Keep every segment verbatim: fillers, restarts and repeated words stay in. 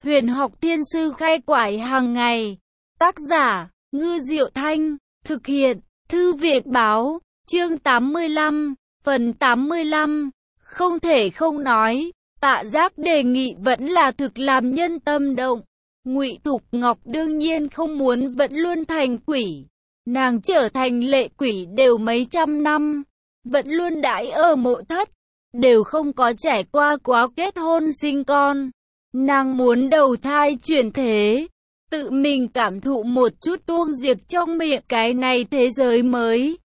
Huyền học thiên sư khai quải hàng ngày. Tác giả, Ngư Diệu Thanh. Thực hiện, Thư viện Báo. Chương tám mươi lăm, phần tám mươi lăm. Không thể không nói, Tạ Giác đề nghị vẫn là thực làm nhân tâm động. Ngụy Thục Ngọc đương nhiên không muốn vẫn luôn thành quỷ. Nàng trở thành lệ quỷ đều mấy trăm năm, vẫn luôn đãi ở mộ thất, đều không có trải qua quá kết hôn sinh con. Nàng muốn đầu thai chuyển thế, tự mình cảm thụ một chút tuông diệt trong miệng cái này thế giới mới.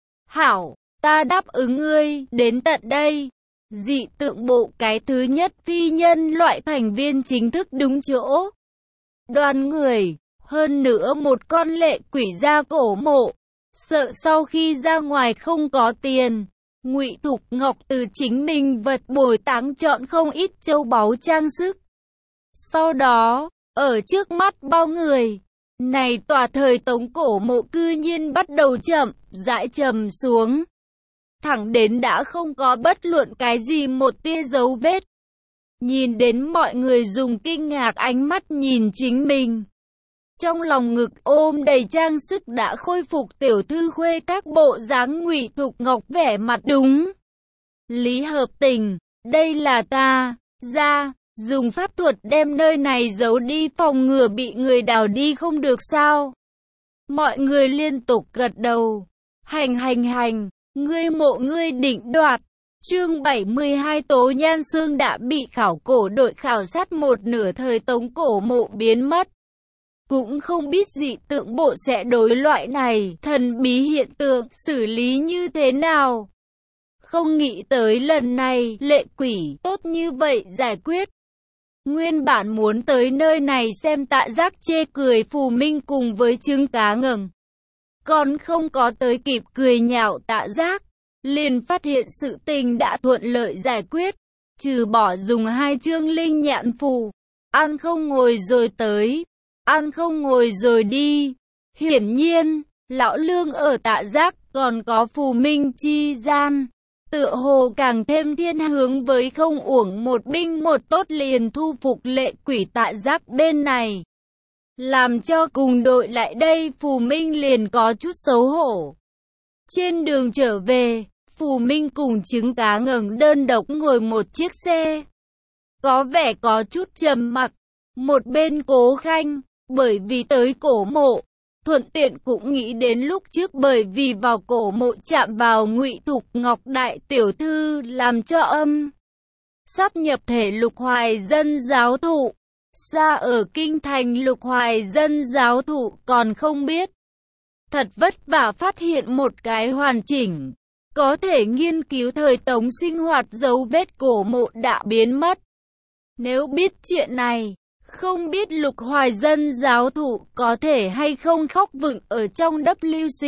Hảo, ta đáp ứng ngươi, đến tận đây. Dị tượng bộ cái thứ nhất phi nhân loại thành viên chính thức đúng chỗ. Đoàn người, hơn nữa một con lệ quỷ ra cổ mộ, sợ sau khi ra ngoài không có tiền. Ngụy Thục Ngọc từ chính mình vật bồi táng chọn không ít châu báu trang sức. Sau đó, ở trước mắt bao người, này tòa thời Tống cổ mộ cư nhiên bắt đầu chậm rãi trầm xuống. Thẳng đến đã không có bất luận cái gì một tia dấu vết. Nhìn đến mọi người dùng kinh ngạc ánh mắt nhìn chính mình. Trong lòng ngực ôm đầy trang sức đã khôi phục tiểu thư khuê các bộ dáng Ngụy Thục Ngọc vẻ mặt đúng. Lý hợp tình, đây là ta, ra, dùng pháp thuật đem nơi này giấu đi phòng ngừa bị người đào đi không được sao. Mọi người liên tục gật đầu. Hành hành hành, ngươi mộ ngươi định đoạt. Chương bảy mươi hai Tố Nhan Sương đã bị khảo cổ đội khảo sát một nửa thời Tống cổ mộ biến mất. Cũng không biết dị tượng bộ sẽ đối loại này thần bí hiện tượng xử lý như thế nào. Không nghĩ tới lần này lệ quỷ tốt như vậy giải quyết. Nguyên bản muốn tới nơi này xem Tạ Giác chê cười Phù Minh cùng với trứng cá ngừng. Còn không có tới kịp cười nhạo Tạ Giác, liền phát hiện sự tình đã thuận lợi giải quyết. Trừ bỏ dùng hai chương linh nhạn phù, ăn không ngồi rồi tới, ăn không ngồi rồi đi. Hiển nhiên, lão Lương ở Tạ Giác còn có Phù Minh chi gian, tựa hồ càng thêm thiên hướng với không uổng một binh một tốt liền thu phục lệ quỷ Tạ Giác bên này. Làm cho cùng đội lại đây Phù Minh liền có chút xấu hổ. Trên đường trở về, Phù Minh cùng trứng cá ngừng đơn độc ngồi một chiếc xe. Có vẻ có chút trầm mặc. Một bên Cố Khanh, bởi vì tới cổ mộ, thuận tiện cũng nghĩ đến lúc trước bởi vì vào cổ mộ chạm vào Ngụy Thục Ngọc đại tiểu thư làm cho âm sắp nhập thể Lục Hoài Dân giáo thụ. Xa ở kinh thành Lục Hoài Dân giáo thụ còn không biết. Thật vất vả phát hiện một cái hoàn chỉnh, có thể nghiên cứu thời Tống sinh hoạt dấu vết cổ mộ đã biến mất. Nếu biết chuyện này, không biết Lục Hoài Dân giáo thụ có thể hay không khóc vựng ở trong W C.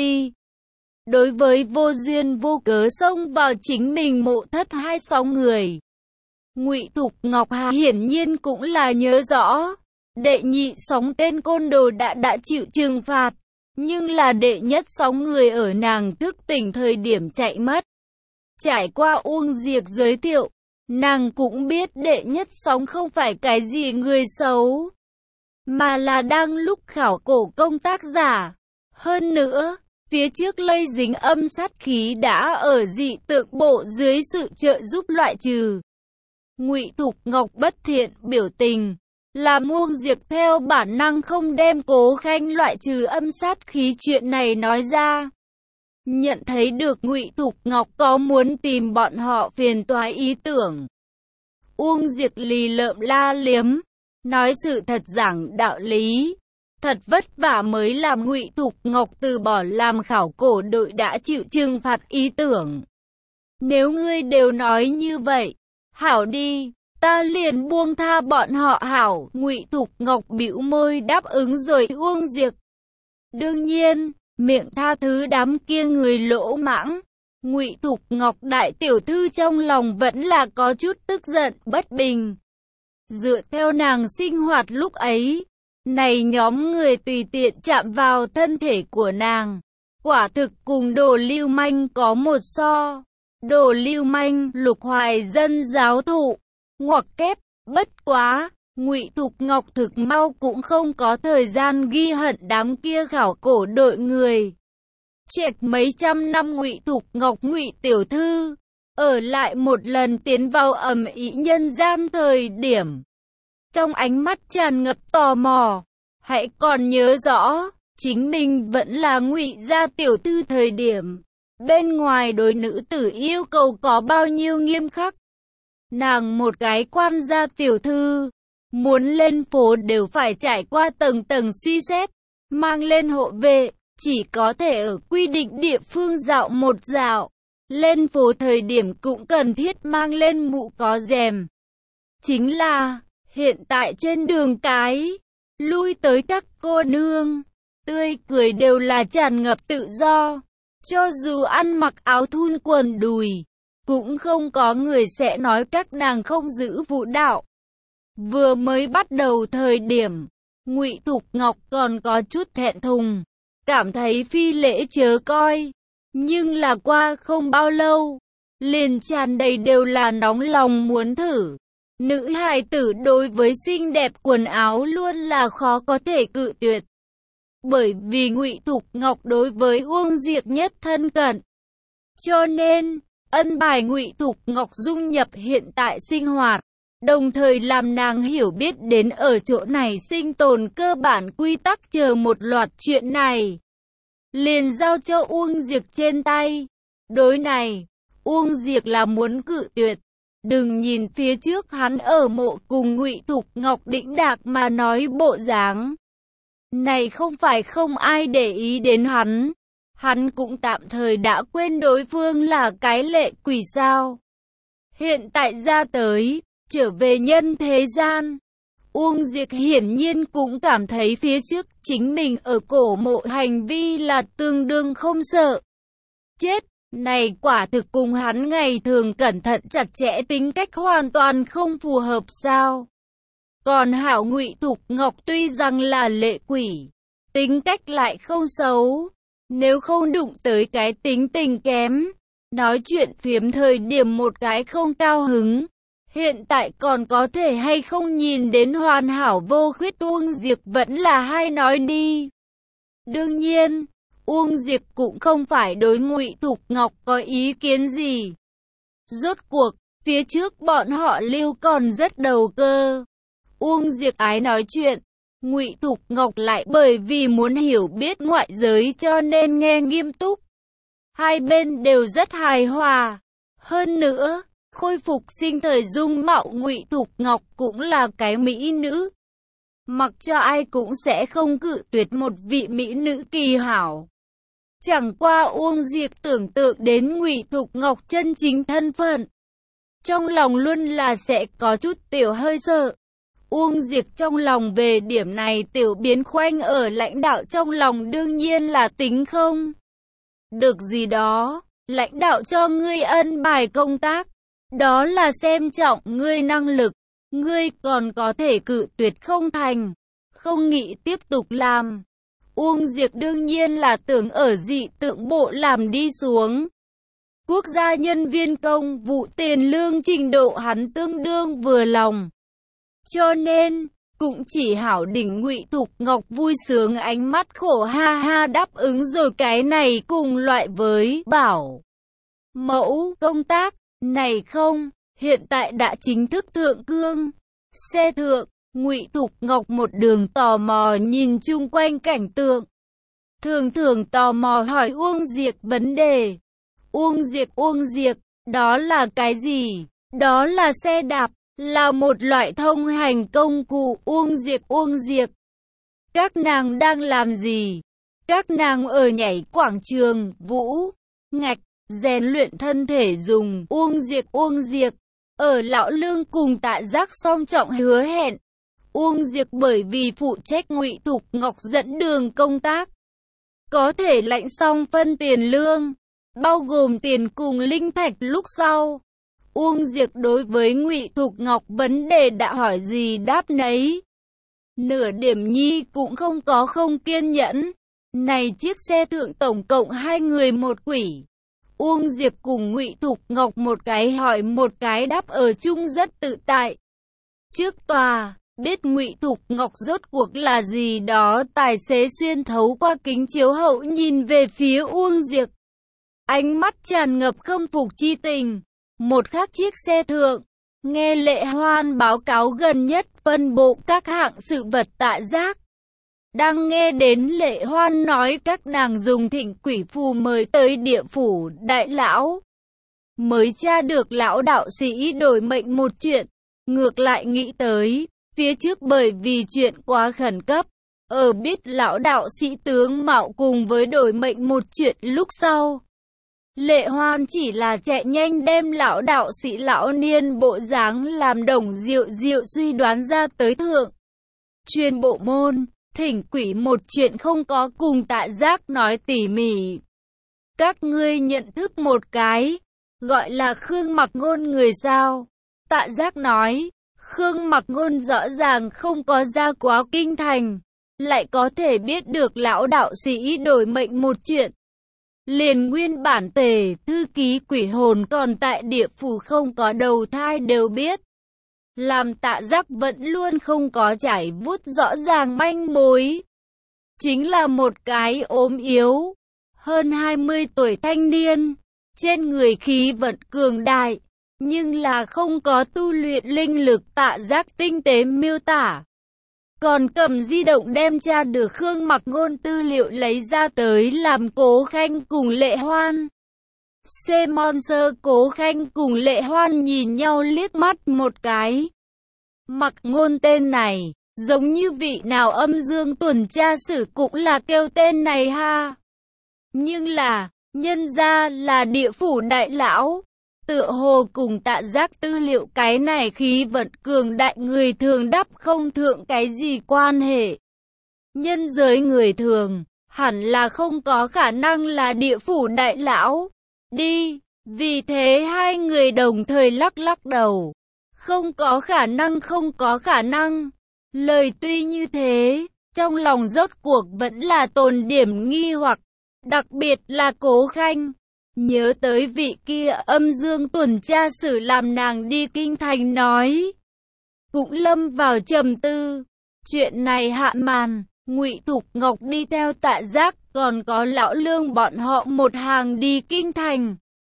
Đối với vô duyên vô cớ xông vào chính mình mộ thất hai sáu người, Ngụy Thục Ngọc Hà hiển nhiên cũng là nhớ rõ. Đệ nhị sóng tên côn đồ đã đã chịu trừng phạt, nhưng là đệ nhất sóng người ở nàng thức tỉnh thời điểm chạy mất. Trải qua Uông Diệc giới thiệu, nàng cũng biết đệ nhất sóng không phải cái gì người xấu, mà là đang lúc khảo cổ công tác giả. Hơn nữa, phía trước lây dính âm sát khí đã ở dị tượng bộ dưới sự trợ giúp loại trừ. Ngụy Thục Ngọc bất thiện biểu tình, làm Uông Diệc theo bản năng không đem Cố Khanh loại trừ âm sát khí chuyện này nói ra. Nhận thấy được Ngụy Thục Ngọc có muốn tìm bọn họ phiền toái ý tưởng, Uông Diệc lì lợm la liếm, nói sự thật giảng đạo lý. Thật vất vả mới làm Ngụy Thục Ngọc từ bỏ làm khảo cổ đội đã chịu trừng phạt ý tưởng. Nếu ngươi đều nói như vậy, hảo đi, ta liền buông tha bọn họ hảo. Ngụy Thục Ngọc bĩu môi đáp ứng rồi Uông Diệc. Đương nhiên, miệng tha thứ đám kia người lỗ mãng. Ngụy Thục Ngọc đại tiểu thư trong lòng vẫn là có chút tức giận bất bình. Dựa theo nàng sinh hoạt lúc ấy, này nhóm người tùy tiện chạm vào thân thể của nàng, quả thực cùng đồ lưu manh có một so. Đồ lưu manh Lục Hoài Dân giáo thụ, ngoặc kép, bất quá, Ngụy Thục Ngọc thực mau cũng không có thời gian ghi hận đám kia khảo cổ đội người. Trạch mấy trăm năm Ngụy Thục Ngọc Ngụy tiểu thư, ở lại một lần tiến vào ầm ĩ nhân gian thời điểm. Trong ánh mắt tràn ngập tò mò, hãy còn nhớ rõ, chính mình vẫn là Ngụy gia tiểu thư thời điểm. Bên ngoài đối nữ tử yêu cầu có bao nhiêu nghiêm khắc. Nàng một cái quan gia tiểu thư, muốn lên phố đều phải trải qua tầng tầng suy xét, mang lên hộ vệ, chỉ có thể ở quy định địa phương dạo một dạo. Lên phố thời điểm cũng cần thiết mang lên mũ có rèm. Chính là, hiện tại trên đường cái, lui tới các cô nương, tươi cười đều là tràn ngập tự do. Cho dù ăn mặc áo thun quần đùi, cũng không có người sẽ nói các nàng không giữ vũ đạo. Vừa mới bắt đầu thời điểm, Ngụy Thục Ngọc còn có chút thẹn thùng, cảm thấy phi lễ chớ coi. Nhưng là qua không bao lâu, liền tràn đầy đều là nóng lòng muốn thử. Nữ hài tử đối với xinh đẹp quần áo luôn là khó có thể cự tuyệt. Bởi vì Ngụy Thục Ngọc đối với Uông Diệp nhất thân cận. Cho nên, ân bài Ngụy Thục Ngọc dung nhập hiện tại sinh hoạt, đồng thời làm nàng hiểu biết đến ở chỗ này sinh tồn cơ bản quy tắc chờ một loạt chuyện này. Liền giao cho Uông Diệp trên tay. Đối này, Uông Diệp là muốn cự tuyệt. Đừng nhìn phía trước hắn ở mộ cùng Ngụy Thục Ngọc đĩnh đạc mà nói bộ dáng. Này không phải không ai để ý đến hắn. Hắn cũng tạm thời đã quên đối phương là cái lệ quỷ sao. Hiện tại ra tới, trở về nhân thế gian. Uông Diệp hiển nhiên cũng cảm thấy phía trước chính mình ở cổ mộ hành vi là tương đương không sợ chết. Này quả thực cùng hắn ngày thường cẩn thận chặt chẽ tính cách hoàn toàn không phù hợp sao. Còn hảo Ngụy Thục Ngọc tuy rằng là lệ quỷ, tính cách lại không xấu. Nếu không đụng tới cái tính tình kém, nói chuyện phiếm thời điểm một cái không cao hứng, hiện tại còn có thể hay không nhìn đến hoàn hảo vô khuyết Uông Diệp vẫn là hai nói đi. Đương nhiên, Uông Diệp cũng không phải đối Ngụy Thục Ngọc có ý kiến gì. Rốt cuộc, phía trước bọn họ lưu còn rất đầu cơ. Uông Diệp ái nói chuyện, Ngụy Thục Ngọc lại bởi vì muốn hiểu biết ngoại giới cho nên nghe nghiêm túc. Hai bên đều rất hài hòa. Hơn nữa, khôi phục sinh thời dung mạo Ngụy Thục Ngọc cũng là cái mỹ nữ. Mặc cho ai cũng sẽ không cự tuyệt một vị mỹ nữ kỳ hảo. Chẳng qua Uông Diệp tưởng tượng đến Ngụy Thục Ngọc chân chính thân phận, trong lòng luôn là sẽ có chút tiểu hơi sợ. Uông Diệp trong lòng về điểm này tiểu biến khoanh ở lãnh đạo trong lòng đương nhiên là tính không được gì đó. Lãnh đạo cho ngươi ân bài công tác, đó là xem trọng ngươi năng lực, ngươi còn có thể cự tuyệt không thành, không nghĩ tiếp tục làm. Uông Diệp đương nhiên là tưởng ở dị tượng bộ làm đi xuống. Quốc gia nhân viên công vụ tiền lương trình độ hắn tương đương vừa lòng. Cho nên, cũng chỉ hảo đỉnh Ngụy Thục Ngọc vui sướng ánh mắt khổ ha ha đáp ứng rồi cái này cùng loại với bảo mẫu công tác này không, hiện tại đã chính thức thượng cương. Xe thượng, Ngụy Thục Ngọc một đường tò mò nhìn chung quanh cảnh tượng. Thường thường tò mò hỏi Uông Diệp vấn đề. Uông Diệp Uông Diệp, đó là cái gì? Đó là xe đạp, là một loại thông hành công cụ. Uông Diệp Uông Diệp, các nàng đang làm gì? Các nàng ở nhảy quảng trường, vũ, ngạch, rèn luyện thân thể dùng. Uông Diệp Uông Diệp, ở lão lương cùng Tạ Giác song trọng hứa hẹn. Uông Diệp bởi vì phụ trách Ngụy Thục Ngọc dẫn đường công tác, có thể lãnh xong phân tiền lương, bao gồm tiền cùng linh thạch lúc sau. Uông Diệp đối với Ngụy Thục Ngọc vấn đề đã hỏi gì đáp nấy. Nửa điểm nhi cũng không có không kiên nhẫn. Này chiếc xe thượng tổng cộng hai người một quỷ. Uông Diệp cùng Ngụy Thục Ngọc một cái hỏi một cái đáp ở chung rất tự tại. Trước tòa, Biết Ngụy Thục Ngọc rốt cuộc là gì đó, tài xế xuyên thấu qua kính chiếu hậu nhìn về phía Uông Diệc. Ánh mắt tràn ngập khâm phục chi tình. Một khác chiếc xe thượng, nghe Lệ Hoan báo cáo gần nhất phân bộ các hạng sự vật Tạ Giác. Đang nghe đến Lệ Hoan nói các nàng dùng thịnh quỷ phù mời tới địa phủ đại lão. Mới tra được lão đạo sĩ đổi mệnh một chuyện. Ngược lại nghĩ tới, phía trước bởi vì chuyện quá khẩn cấp. Ở biết lão đạo sĩ tướng mạo cùng với đổi mệnh một chuyện lúc sau. Lệ Hoan chỉ là chạy nhanh đem lão đạo sĩ lão niên bộ dáng làm Đồng Diệu Diệu suy đoán ra tới thượng. Chuyên bộ môn, thỉnh quỷ một chuyện không có cùng Tạ Giác nói tỉ mỉ. Các ngươi nhận thức một cái, gọi là Khương Mặc Ngôn người sao? Tạ Giác nói, Khương Mặc Ngôn rõ ràng không có ra quá kinh thành, lại có thể biết được lão đạo sĩ đổi mệnh một chuyện. Liền nguyên bản tề, thư ký quỷ hồn còn tại địa phủ không có đầu thai đều biết. Làm Tạ Giác vẫn luôn không có trải vút rõ ràng manh mối. Chính là một cái ốm yếu, hơn hai mươi tuổi thanh niên, trên người khí vận cường đại, nhưng là không có tu luyện linh lực. Tạ Giác tinh tế miêu tả. Còn cầm di động đem tra được Khương Mặc Ngôn tư liệu lấy ra tới làm Cố Khanh cùng Lệ Hoan. Simon Sơ Cố Khanh cùng Lệ Hoan nhìn nhau liếc mắt một cái. Mặc Ngôn tên này, giống như vị nào âm dương tuần tra sử cũng là kêu tên này ha. Nhưng là, nhân ra là địa phủ đại lão. Tựa hồ cùng Tạ Giác tư liệu cái này khí vận cường đại người thường đắp không thượng cái gì quan hệ. Nhân giới người thường, hẳn là không có khả năng là địa phủ đại lão. Đi, vì thế hai người đồng thời lắc lắc đầu. Không có khả năng, không có khả năng. Lời tuy như thế, trong lòng rốt cuộc vẫn là tồn điểm nghi hoặc, đặc biệt là Cố Khanh. Nhớ tới vị kia âm dương tuần tra sử làm nàng đi kinh thành nói. Cũng lâm vào trầm tư. Chuyện này hạ màn, Ngụy Thục Ngọc đi theo Tạ Giác, còn có lão Lương bọn họ một hàng đi kinh thành.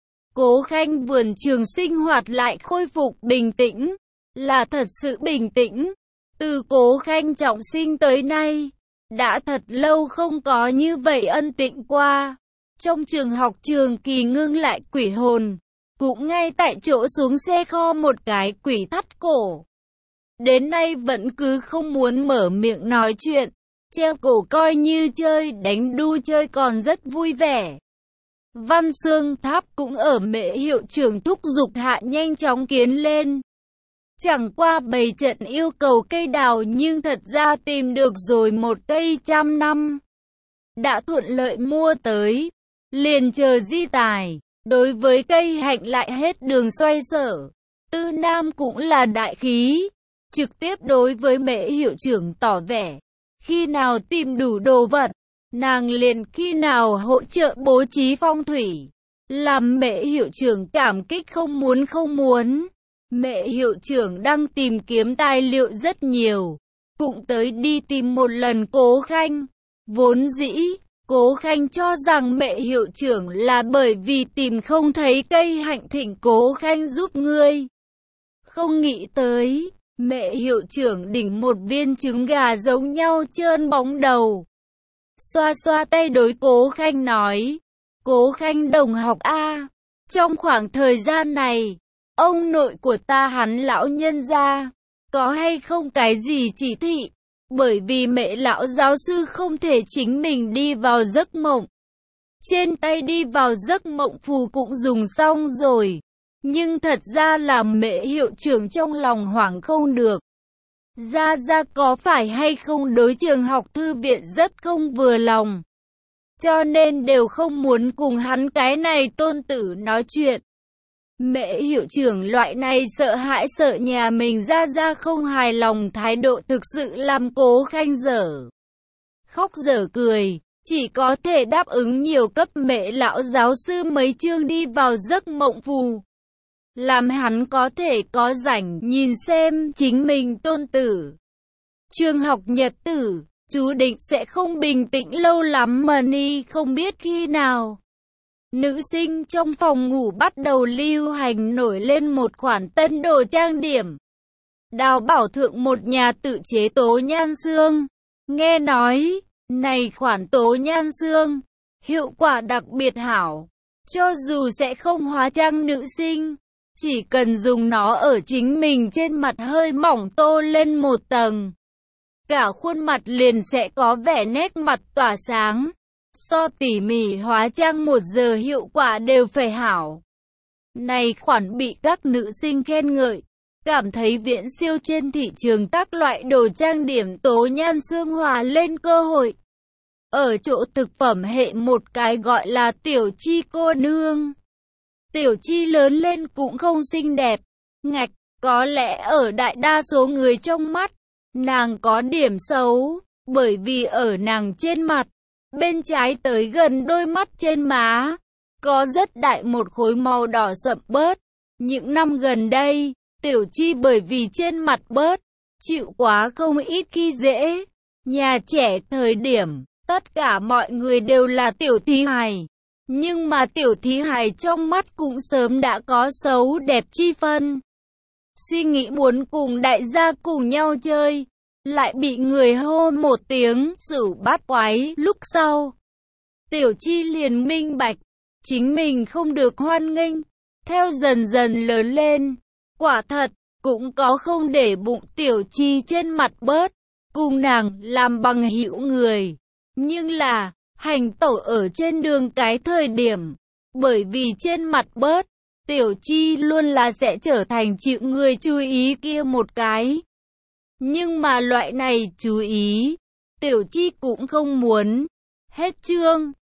Cố Khanh vườn trường sinh hoạt lại khôi phục bình tĩnh, là thật sự bình tĩnh. Từ Cố Khanh trọng sinh tới nay, đã thật lâu không có như vậy ân tĩnh qua. Trong trường học Trường Kỳ ngưng lại quỷ hồn, cũng ngay tại chỗ xuống xe kho một cái quỷ thắt cổ. Đến nay vẫn cứ không muốn mở miệng nói chuyện, treo cổ coi như chơi đánh đu chơi còn rất vui vẻ. Văn Xương Tháp cũng ở Mễ hiệu trưởng thúc giục hạ nhanh chóng kiến lên. Chẳng qua bày trận yêu cầu cây đào nhưng thật ra tìm được rồi một cây trăm năm. Đã thuận lợi mua tới, liền chờ di tài. Đối với cây hạnh lại hết đường xoay sở. Tư Nam cũng là đại khí, trực tiếp đối với Mễ hiệu trưởng tỏ vẻ. Khi nào tìm đủ đồ vật, nàng liền khi nào hỗ trợ bố trí phong thủy. Làm Mễ hiệu trưởng cảm kích không muốn không muốn. Mễ hiệu trưởng đang tìm kiếm tài liệu rất nhiều, cũng tới đi tìm một lần Cố Khanh. Vốn dĩ, Cố Khanh cho rằng Mễ hiệu trưởng là bởi vì tìm không thấy cây hạnh thỉnh Cố Khanh giúp ngươi. Không nghĩ tới, Mễ hiệu trưởng đỉnh một viên trứng gà giống nhau trơn bóng đầu. Xoa xoa tay đối Cố Khanh nói, Cố Khanh đồng học A, trong khoảng thời gian này, ông nội của ta hắn lão nhân gia, có hay không cái gì chỉ thị? Bởi vì Mễ lão giáo sư không thể chính mình đi vào giấc mộng. Trên tay đi vào giấc mộng phù cũng dùng xong rồi. Nhưng thật ra là Mễ hiệu trưởng trong lòng hoảng không được. Gia Gia có phải hay không đối trường học thư viện rất không vừa lòng. Cho nên đều không muốn cùng hắn cái này tôn tử nói chuyện. Mễ hiệu trưởng loại này sợ hãi sợ nhà mình Gia Gia không hài lòng thái độ thực sự làm Cố Khanh dở khóc dở cười, chỉ có thể đáp ứng nhiều cấp Mễ lão giáo sư mấy chương đi vào giấc mộng phù. Làm hắn có thể có rảnh nhìn xem chính mình tôn tử, Trường học nhật tử, chú định sẽ không bình tĩnh lâu lắm mà Ni không biết khi nào. Nữ sinh trong phòng ngủ bắt đầu lưu hành nổi lên một khoản tân đồ trang điểm. Đào bảo thượng một nhà tự chế tố nhan xương. Nghe nói, này khoản tố nhan xương, hiệu quả đặc biệt hảo. Cho dù sẽ không hóa trang nữ sinh, chỉ cần dùng nó ở chính mình trên mặt hơi mỏng tô lên một tầng, cả khuôn mặt liền sẽ có vẻ nét mặt tỏa sáng. So tỉ mỉ hóa trang một giờ hiệu quả đều phải hảo. Này khoản bị các nữ sinh khen ngợi, cảm thấy viễn siêu trên thị trường các loại đồ trang điểm tố nhan xương hòa lên cơ hội. Ở chỗ thực phẩm hệ một cái gọi là Tiểu Chi cô nương. Tiểu Chi lớn lên cũng không xinh đẹp, ngạch, có lẽ ở đại đa số người trong mắt, nàng có điểm xấu, bởi vì ở nàng trên mặt, bên trái tới gần đôi mắt trên má, có rất đại một khối màu đỏ sậm bớt. Những năm gần đây, Tiểu Chi bởi vì trên mặt bớt, chịu quá không ít khi dễ. Nhà trẻ thời điểm, tất cả mọi người đều là tiểu thí hài. Nhưng mà tiểu thí hài trong mắt cũng sớm đã có xấu đẹp chi phân. Suy nghĩ muốn cùng đại gia cùng nhau chơi, lại bị người hô một tiếng xử bát quái. Lúc sau, Tiểu Chi liền minh bạch, chính mình không được hoan nghênh. Theo dần dần lớn lên, quả thật, cũng có không để bụng Tiểu Chi trên mặt bớt, cùng nàng làm bằng hữu người. Nhưng là, hành tẩu ở trên đường cái thời điểm, bởi vì trên mặt bớt, Tiểu Chi luôn là sẽ trở thành chịu người chú ý kia một cái. Nhưng mà loại này chú ý, Tiểu Chi cũng không muốn. Hết chương.